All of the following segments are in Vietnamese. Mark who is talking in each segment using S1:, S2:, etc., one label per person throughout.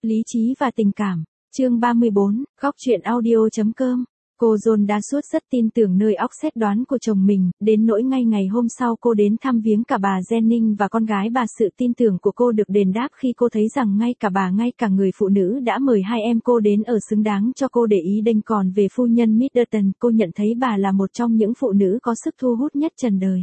S1: Lý trí và tình cảm. Chương 34, góc truyện audio.com. Cô John đã suốt rất tin tưởng nơi óc xét đoán của chồng mình, đến nỗi ngay ngày hôm sau cô đến thăm viếng cả bà Jennings và con gái bà. Sự tin tưởng của cô được đền đáp khi cô thấy rằng ngay cả người phụ nữ đã mời hai em cô đến ở xứng đáng cho cô để ý đênh. Còn về phu nhân Middleton, cô nhận thấy bà là một trong những phụ nữ có sức thu hút nhất trần đời.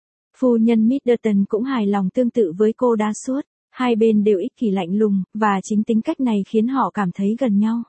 S1: Phu nhân Middleton cũng hài lòng tương tự với cô đa suốt. Hai bên đều ích kỷ lạnh lùng, và chính tính cách này khiến họ cảm thấy gần nhau.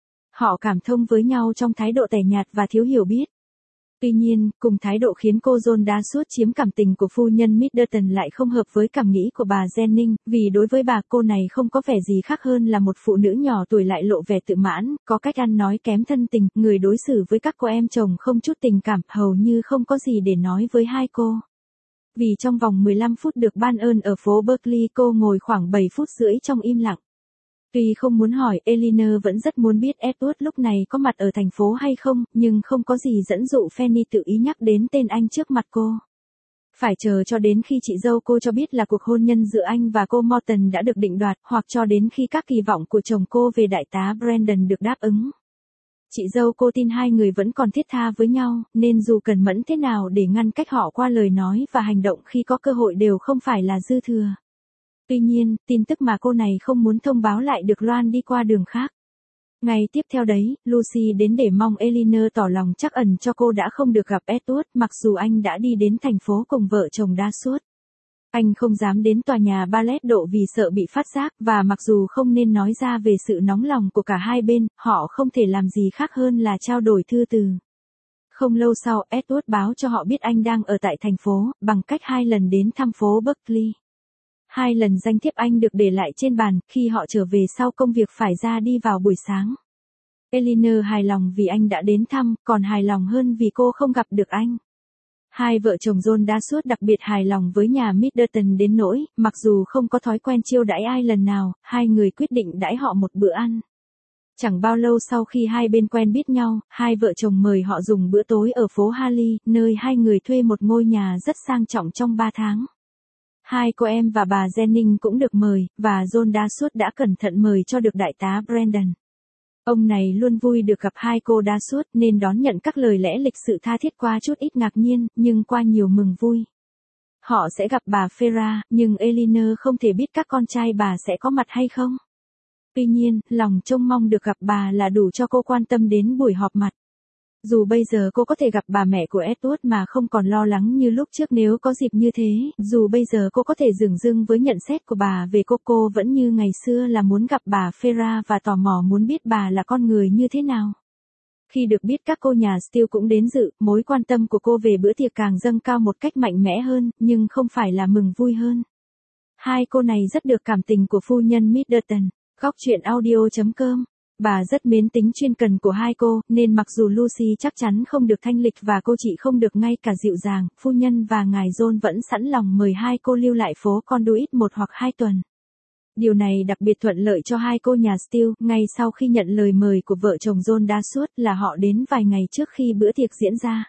S1: Họ cảm thông với nhau trong thái độ tẻ nhạt và thiếu hiểu biết. Tuy nhiên, cùng thái độ khiến cô John đa suốt chiếm cảm tình của phu nhân Middleton lại không hợp với cảm nghĩ của bà Jennings, vì đối với bà, cô này không có vẻ gì khác hơn là một phụ nữ nhỏ tuổi lại lộ vẻ tự mãn, có cách ăn nói kém thân tình, người đối xử với các cô em chồng không chút tình cảm, hầu như không có gì để nói với hai cô. Vì trong vòng 15 phút được ban ơn ở phố Berkeley, cô ngồi khoảng 7 phút rưỡi trong im lặng. Tuy không muốn hỏi, Eleanor vẫn rất muốn biết Edward lúc này có mặt ở thành phố hay không, nhưng không có gì dẫn dụ Fanny tự ý nhắc đến tên anh trước mặt cô. Phải chờ cho đến khi chị dâu cô cho biết là cuộc hôn nhân giữa anh và cô Morton đã được định đoạt, hoặc cho đến khi các kỳ vọng của chồng cô về đại tá Brandon được đáp ứng. Chị dâu cô tin hai người vẫn còn thiết tha với nhau, nên dù cẩn mẫn thế nào để ngăn cách họ qua lời nói và hành động khi có cơ hội đều không phải là dư thừa. Tuy nhiên, tin tức mà cô này không muốn thông báo lại được loan đi qua đường khác. Ngày tiếp theo đấy, Lucy đến để mong Eleanor tỏ lòng trắc ẩn cho cô đã không được gặp Edward, mặc dù anh đã đi đến thành phố cùng vợ chồng đa suốt. Anh không dám đến tòa nhà ballet độ vì sợ bị phát giác, và mặc dù không nên nói ra về sự nóng lòng của cả hai bên, họ không thể làm gì khác hơn là trao đổi thư từ. Không lâu sau, Edward báo cho họ biết anh đang ở tại thành phố, bằng cách 2 lần đến thăm phố Berkeley. 2 lần danh thiếp anh được để lại trên bàn, khi họ trở về sau công việc phải ra đi vào buổi sáng. Eleanor hài lòng vì anh đã đến thăm, còn hài lòng hơn vì cô không gặp được anh. Hai vợ chồng John đa suốt đặc biệt hài lòng với nhà Middleton đến nỗi, mặc dù không có thói quen chiêu đãi ai lần nào, hai người quyết định đãi họ một bữa ăn. Chẳng bao lâu sau khi hai bên quen biết nhau, hai vợ chồng mời họ dùng bữa tối ở phố Harley, nơi hai người thuê một ngôi nhà rất sang trọng trong 3 tháng. Hai cô em và bà Jennings cũng được mời, và John đa suốt đã cẩn thận mời cho được đại tá Brandon. Ông này luôn vui được gặp hai cô đa suốt nên đón nhận các lời lẽ lịch sự tha thiết qua chút ít ngạc nhiên, nhưng qua nhiều mừng vui. Họ sẽ gặp bà Farrah, nhưng Eleanor không thể biết các con trai bà sẽ có mặt hay không. Tuy nhiên, lòng trông mong được gặp bà là đủ cho cô quan tâm đến buổi họp mặt. Dù bây giờ cô có thể gặp bà mẹ của Edward mà không còn lo lắng như lúc trước nếu có dịp như thế, dù bây giờ cô có thể dửng dưng với nhận xét của bà về cô vẫn như ngày xưa là muốn gặp bà Farrah và tò mò muốn biết bà là con người như thế nào. Khi được biết các cô nhà Steele cũng đến dự, mối quan tâm của cô về bữa tiệc càng dâng cao một cách mạnh mẽ hơn, nhưng không phải là mừng vui hơn. Hai cô này rất được cảm tình của phu nhân Middleton. Góc truyện audio.com. Bà rất mến tính chuyên cần của hai cô, nên mặc dù Lucy chắc chắn không được thanh lịch và cô chị không được ngay cả dịu dàng, phu nhân và ngài John vẫn sẵn lòng mời hai cô lưu lại phố Conduit 1 hoặc 2 tuần. Điều này đặc biệt thuận lợi cho hai cô nhà Steele, ngay sau khi nhận lời mời của vợ chồng John đa suốt là họ đến vài ngày trước khi bữa tiệc diễn ra.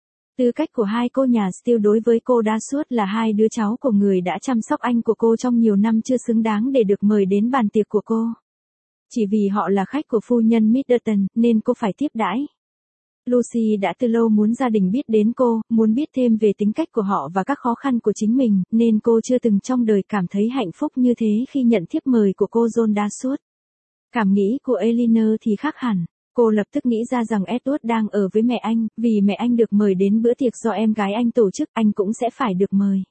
S1: Tư cách của hai cô nhà Steele đối với cô đa suốt là hai đứa cháu của người đã chăm sóc anh của cô trong nhiều năm chưa xứng đáng để được mời đến bàn tiệc của cô. Chỉ vì họ là khách của phu nhân Middleton, nên cô phải tiếp đãi. Lucy đã từ lâu muốn gia đình biết đến cô, muốn biết thêm về tính cách của họ và các khó khăn của chính mình, nên cô chưa từng trong đời cảm thấy hạnh phúc như thế khi nhận thiếp mời của cô John đa suốt. Cảm nghĩ của Eleanor thì khác hẳn. Cô lập tức nghĩ ra rằng Edward đang ở với mẹ anh, vì mẹ anh được mời đến bữa tiệc do em gái anh tổ chức, anh cũng sẽ phải được mời.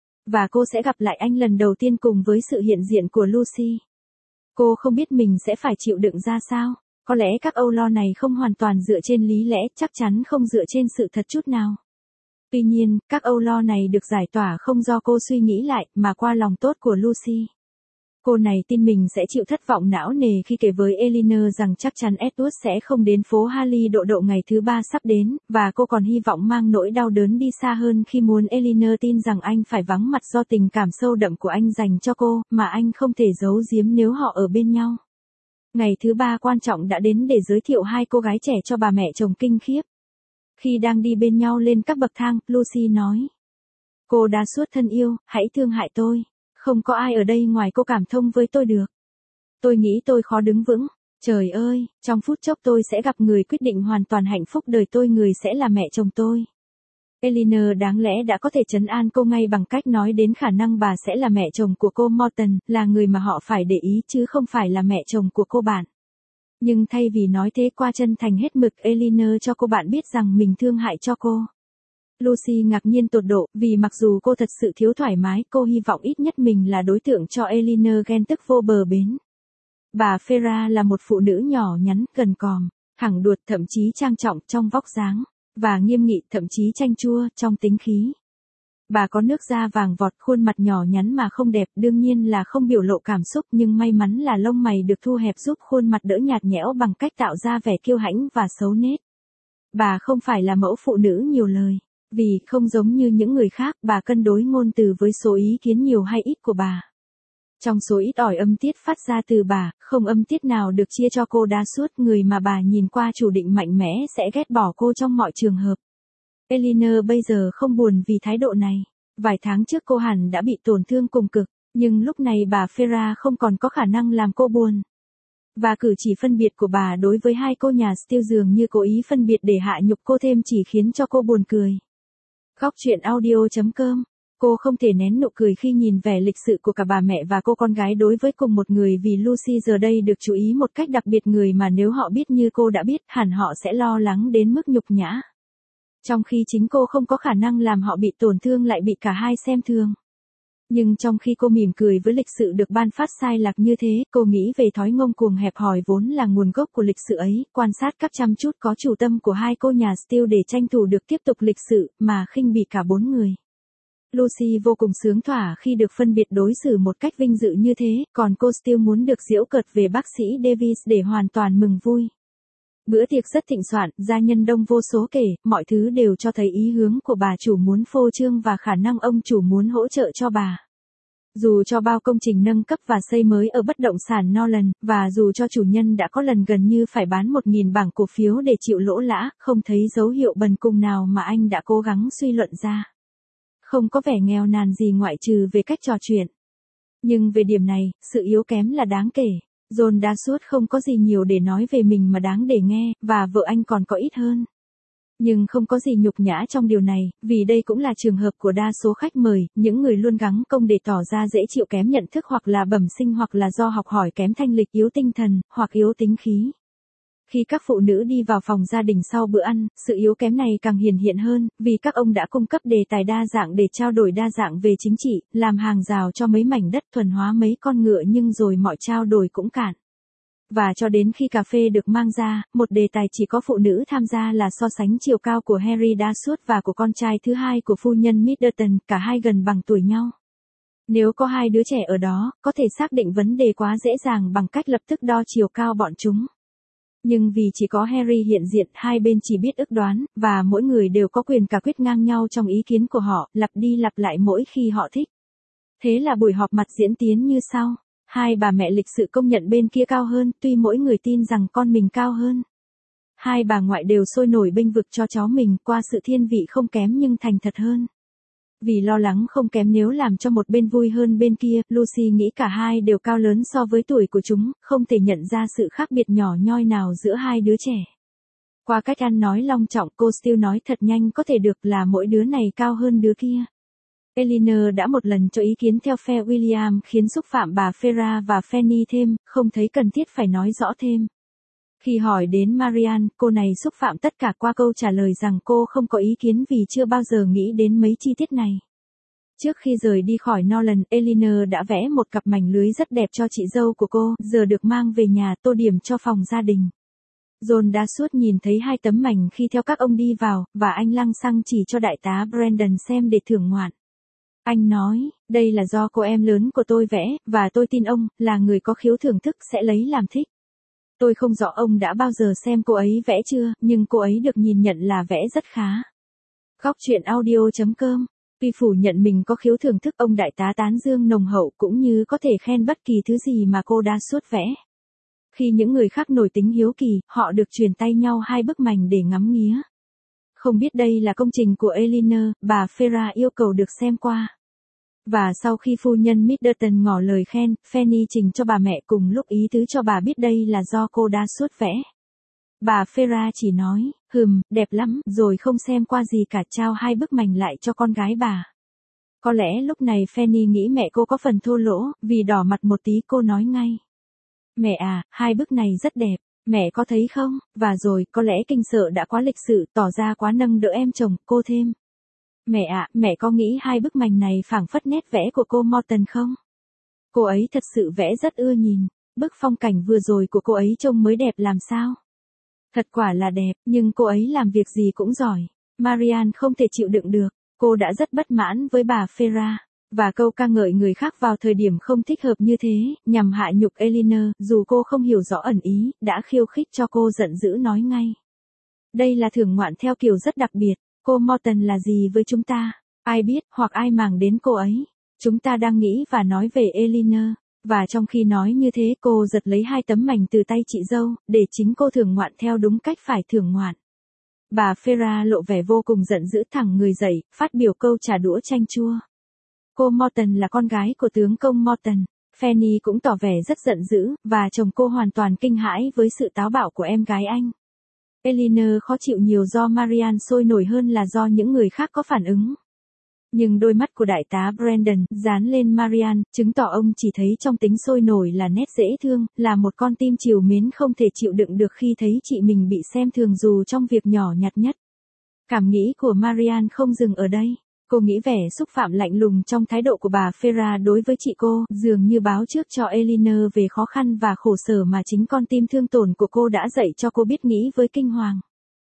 S1: Và cô sẽ gặp lại anh lần đầu tiên cùng với sự hiện diện của Lucy. Cô không biết mình sẽ phải chịu đựng ra sao. Có lẽ các âu lo này không hoàn toàn dựa trên lý lẽ, chắc chắn không dựa trên sự thật chút nào. Tuy nhiên, các âu lo này được giải tỏa không do cô suy nghĩ lại, mà qua lòng tốt của Lucy. Cô này tin mình sẽ chịu thất vọng não nề khi kể với Eleanor rằng chắc chắn Edward sẽ không đến phố Harley độ ngày thứ 3 sắp đến, và cô còn hy vọng mang nỗi đau đớn đi xa hơn khi muốn Eleanor tin rằng anh phải vắng mặt do tình cảm sâu đậm của anh dành cho cô, mà anh không thể giấu giếm nếu họ ở bên nhau. Ngày thứ 3 quan trọng đã đến để giới thiệu hai cô gái trẻ cho bà mẹ chồng kinh khiếp. Khi đang đi bên nhau lên các bậc thang, Lucy nói: "Cô đa suốt thân yêu, hãy thương hại tôi. Không có ai ở đây ngoài cô cảm thông với tôi được." Tôi nghĩ tôi khó đứng vững. Trời ơi, trong phút chốc tôi sẽ gặp người quyết định hoàn toàn hạnh phúc đời tôi, người sẽ là mẹ chồng tôi. Eleanor đáng lẽ đã có thể trấn an cô ngay bằng cách nói đến khả năng bà sẽ là mẹ chồng của cô Morton, là người mà họ phải để ý chứ không phải là mẹ chồng của cô bạn. Nhưng thay vì nói thế qua chân thành hết mực, Eleanor cho cô bạn biết rằng mình thương hại cho cô. Lucy ngạc nhiên tột độ, vì mặc dù cô thật sự thiếu thoải mái, cô hy vọng ít nhất mình là đối tượng cho Eleanor ghen tức vô bờ bến. Bà Farah là một phụ nữ nhỏ nhắn, gần còm, thẳng đuột, thậm chí trang trọng trong vóc dáng, và nghiêm nghị, thậm chí chanh chua trong tính khí. Bà có nước da vàng vọt, khuôn mặt nhỏ nhắn mà không đẹp, đương nhiên là không biểu lộ cảm xúc, nhưng may mắn là lông mày được thu hẹp giúp khuôn mặt đỡ nhạt nhẽo bằng cách tạo ra vẻ kiêu hãnh và xấu nết. Bà không phải là mẫu phụ nữ nhiều lời, vì không giống như những người khác, bà cân đối ngôn từ với số ý kiến nhiều hay ít của bà. Trong số ít ỏi âm tiết phát ra từ bà, không âm tiết nào được chia cho cô đa suốt, người mà bà nhìn qua chủ định mạnh mẽ sẽ ghét bỏ cô trong mọi trường hợp. Eleanor bây giờ không buồn vì thái độ này. Vài tháng trước cô hẳn đã bị tổn thương cùng cực, nhưng lúc này bà Farah không còn có khả năng làm cô buồn. Và cử chỉ phân biệt của bà đối với hai cô nhà Steele dường như cố ý phân biệt để hạ nhục cô thêm, chỉ khiến cho cô buồn cười. Góc truyện audio.com. Cô không thể nén nụ cười khi nhìn vẻ lịch sự của cả bà mẹ và cô con gái đối với cùng một người, vì Lucy giờ đây được chú ý một cách đặc biệt, người mà nếu họ biết như cô đã biết, hẳn họ sẽ lo lắng đến mức nhục nhã. Trong khi chính cô không có khả năng làm họ bị tổn thương, lại bị cả hai xem thường. Nhưng trong khi cô mỉm cười với lịch sự được ban phát sai lạc như thế, cô nghĩ về thói ngông cuồng hẹp hòi vốn là nguồn gốc của lịch sự ấy, quan sát các chăm chút có chủ tâm của hai cô nhà Steele để tranh thủ được tiếp tục lịch sự, mà khinh bỉ cả bốn người. Lucy vô cùng sướng thỏa khi được phân biệt đối xử một cách vinh dự như thế, còn cô Steele muốn được giễu cợt về bác sĩ Davis để hoàn toàn mừng vui. Bữa tiệc rất thịnh soạn, gia nhân đông vô số kể, mọi thứ đều cho thấy ý hướng của bà chủ muốn phô trương và khả năng ông chủ muốn hỗ trợ cho bà. Dù cho bao công trình nâng cấp và xây mới ở bất động sản Nolan, và dù cho chủ nhân đã có lần gần như phải bán 1.000 bảng cổ phiếu để chịu lỗ lã, không thấy dấu hiệu bần cùng nào mà anh đã cố gắng suy luận ra. Không có vẻ nghèo nàn gì ngoại trừ về cách trò chuyện. Nhưng về điểm này, sự yếu kém là đáng kể. John đa suốt không có gì nhiều để nói về mình mà đáng để nghe, và vợ anh còn có ít hơn. Nhưng không có gì nhục nhã trong điều này, vì đây cũng là trường hợp của đa số khách mời, những người luôn gắng công để tỏ ra dễ chịu, kém nhận thức hoặc là bẩm sinh, hoặc là do học hỏi kém thanh lịch, yếu tinh thần, hoặc yếu tính khí. Khi các phụ nữ đi vào phòng gia đình sau bữa ăn, sự yếu kém này càng hiển hiện hơn, vì các ông đã cung cấp đề tài đa dạng để trao đổi đa dạng về chính trị, làm hàng rào cho mấy mảnh đất, thuần hóa mấy con ngựa, nhưng rồi mọi trao đổi cũng cạn. Và cho đến khi cà phê được mang ra, một đề tài chỉ có phụ nữ tham gia là so sánh chiều cao của Harry Dashwood và của con trai thứ hai của phu nhân Middleton, cả hai gần bằng tuổi nhau. Nếu có hai đứa trẻ ở đó, có thể xác định vấn đề quá dễ dàng bằng cách lập tức đo chiều cao bọn chúng. Nhưng vì chỉ có Harry hiện diện, hai bên chỉ biết ước đoán, và mỗi người đều có quyền cả quyết ngang nhau trong ý kiến của họ, lặp đi lặp lại mỗi khi họ thích. Thế là buổi họp mặt diễn tiến như sau. Hai bà mẹ lịch sự công nhận bên kia cao hơn, tuy mỗi người tin rằng con mình cao hơn. Hai bà ngoại đều sôi nổi bênh vực cho cháu mình qua sự thiên vị không kém nhưng thành thật hơn. Vì lo lắng không kém nếu làm cho một bên vui hơn bên kia, Lucy nghĩ cả hai đều cao lớn so với tuổi của chúng, không thể nhận ra sự khác biệt nhỏ nhoi nào giữa hai đứa trẻ. Qua cách ăn nói long trọng, cô Steele nói thật nhanh có thể được là mỗi đứa này cao hơn đứa kia. Eleanor đã một lần cho ý kiến theo phe William khiến xúc phạm bà Farah và Fanny thêm, không thấy cần thiết phải nói rõ thêm. Khi hỏi đến Marianne, cô này xúc phạm tất cả qua câu trả lời rằng cô không có ý kiến vì chưa bao giờ nghĩ đến mấy chi tiết này. Trước khi rời đi khỏi Nolan, Eleanor đã vẽ một cặp mảnh lưới rất đẹp cho chị dâu của cô, giờ được mang về nhà tô điểm cho phòng gia đình. John đã suốt nhìn thấy hai tấm mảnh khi theo các ông đi vào, và anh lăng xăng chỉ cho đại tá Brandon xem để thưởng ngoạn. Anh nói, đây là do cô em lớn của tôi vẽ, và tôi tin ông, là người có khiếu thưởng thức, sẽ lấy làm thích. Tôi không rõ ông đã bao giờ xem cô ấy vẽ chưa, nhưng cô ấy được nhìn nhận là vẽ rất khá. Góc truyện audio.com. Tuy phủ nhận mình có khiếu thưởng thức, ông đại tá tán dương nồng hậu cũng như có thể khen bất kỳ thứ gì mà cô đã suốt vẽ. Khi những người khác nổi tính hiếu kỳ, họ được truyền tay nhau hai bức mảnh để ngắm nghía. Không biết đây là công trình của Eleanor, bà Farah yêu cầu được xem qua. Và sau khi phu nhân Middleton ngỏ lời khen, Fanny trình cho bà mẹ cùng lúc ý tứ cho bà biết đây là do cô đã suốt vẽ. Bà Farah chỉ nói, đẹp lắm, rồi không xem qua gì cả, trao 2 bức mảnh lại cho con gái bà. Có lẽ lúc này Fanny nghĩ mẹ cô có phần thô lỗ, vì đỏ mặt một tí cô nói ngay. Mẹ à, 2 bức này rất đẹp, mẹ có thấy không? Và rồi, có lẽ kinh sợ đã quá lịch sự, tỏ ra quá nâng đỡ em chồng, cô thêm. Mẹ ạ, mẹ có nghĩ 2 bức mảnh này phảng phất nét vẽ của cô Morton không? Cô ấy thật sự vẽ rất ưa nhìn, bức phong cảnh vừa rồi của cô ấy trông mới đẹp làm sao? Thật quả là đẹp, nhưng cô ấy làm việc gì cũng giỏi. Marianne không thể chịu đựng được, cô đã rất bất mãn với bà Farah. Và câu ca ngợi người khác vào thời điểm không thích hợp như thế, nhằm hạ nhục Eleanor, dù cô không hiểu rõ ẩn ý, đã khiêu khích cho cô giận dữ nói ngay. Đây là thưởng ngoạn theo kiểu rất đặc biệt, cô Morton là gì với chúng ta? Ai biết, hoặc ai màng đến cô ấy? Chúng ta đang nghĩ và nói về Eleanor. Và trong khi nói như thế cô giật lấy 2 tấm mảnh từ tay chị dâu, để chính cô thưởng ngoạn theo đúng cách phải thưởng ngoạn. Bà Farah lộ vẻ vô cùng giận dữ thẳng người dậy, phát biểu câu trả đũa chanh chua. Cô Morton là con gái của tướng công Morton. Fanny cũng tỏ vẻ rất giận dữ, và chồng cô hoàn toàn kinh hãi với sự táo bạo của em gái anh. Eleanor khó chịu nhiều do Marianne sôi nổi hơn là do những người khác có phản ứng. Nhưng đôi mắt của đại tá Brandon dán lên Marianne, chứng tỏ ông chỉ thấy trong tính sôi nổi là nét dễ thương, là một con tim trìu mến không thể chịu đựng được khi thấy chị mình bị xem thường dù trong việc nhỏ nhặt nhất. Cảm nghĩ của Marianne không dừng ở đây. Cô nghĩ vẻ xúc phạm lạnh lùng trong thái độ của bà Farah đối với chị cô, dường như báo trước cho Eleanor về khó khăn và khổ sở mà chính con tim thương tổn của cô đã dạy cho cô biết nghĩ với kinh hoàng.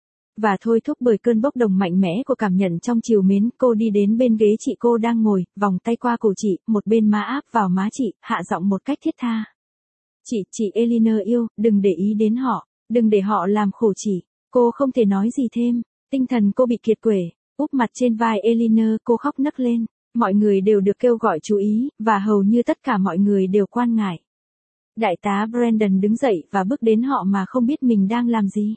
S1: Và thôi thúc bởi cơn bốc đồng mạnh mẽ của cảm nhận trong trìu mến, cô đi đến bên ghế chị cô đang ngồi, vòng tay qua cổ chị, một bên má áp vào má chị, hạ giọng một cách thiết tha. Chị Eleanor yêu, đừng để ý đến họ, đừng để họ làm khổ chị. Cô không thể nói gì thêm, tinh thần cô bị kiệt quệ, úp mặt trên vai Eleanor, cô khóc nấc lên. Mọi người đều được kêu gọi chú ý, và hầu như tất cả mọi người đều quan ngại. Đại tá Brandon đứng dậy và bước đến họ mà không biết mình đang làm gì.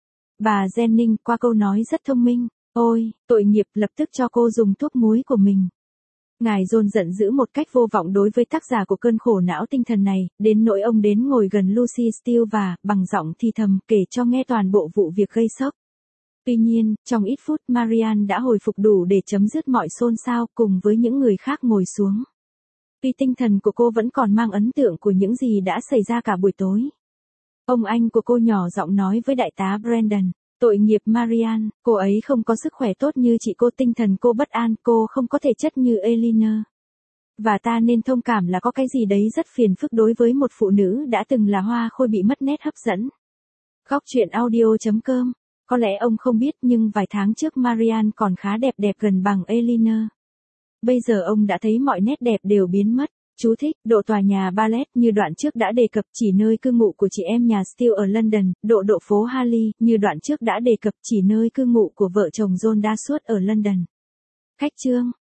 S1: Bà Jennings qua câu nói rất thông minh, ôi, tội nghiệp, lập tức cho cô dùng thuốc muối của mình. Ngài John giận dữ một cách vô vọng đối với tác giả của cơn khổ não tinh thần này, đến nỗi ông đến ngồi gần Lucy Steele và, bằng giọng thì thầm, kể cho nghe toàn bộ vụ việc gây sốc. Tuy nhiên, trong ít phút Marianne đã hồi phục đủ để chấm dứt mọi xôn xao cùng với những người khác ngồi xuống. Tuy tinh thần của cô vẫn còn mang ấn tượng của những gì đã xảy ra cả buổi tối. Ông anh của cô nhỏ giọng nói với đại tá Brandon, tội nghiệp Marianne, cô ấy không có sức khỏe tốt như chị cô, tinh thần cô bất an, cô không có thể chất như Eleanor. Và ta nên thông cảm là có cái gì đấy rất phiền phức đối với một phụ nữ đã từng là hoa khôi bị mất nét hấp dẫn. Góc truyện audio.com. Có lẽ ông không biết nhưng vài tháng trước Marianne còn khá đẹp gần bằng Eleanor. Bây giờ ông đã thấy mọi nét đẹp đều biến mất. Chú thích, độ tòa nhà Ballet như đoạn trước đã đề cập chỉ nơi cư ngụ của chị em nhà Steele ở London, độ phố Harley như đoạn trước đã đề cập chỉ nơi cư ngụ của vợ chồng John Dashwood ở London. Khách chương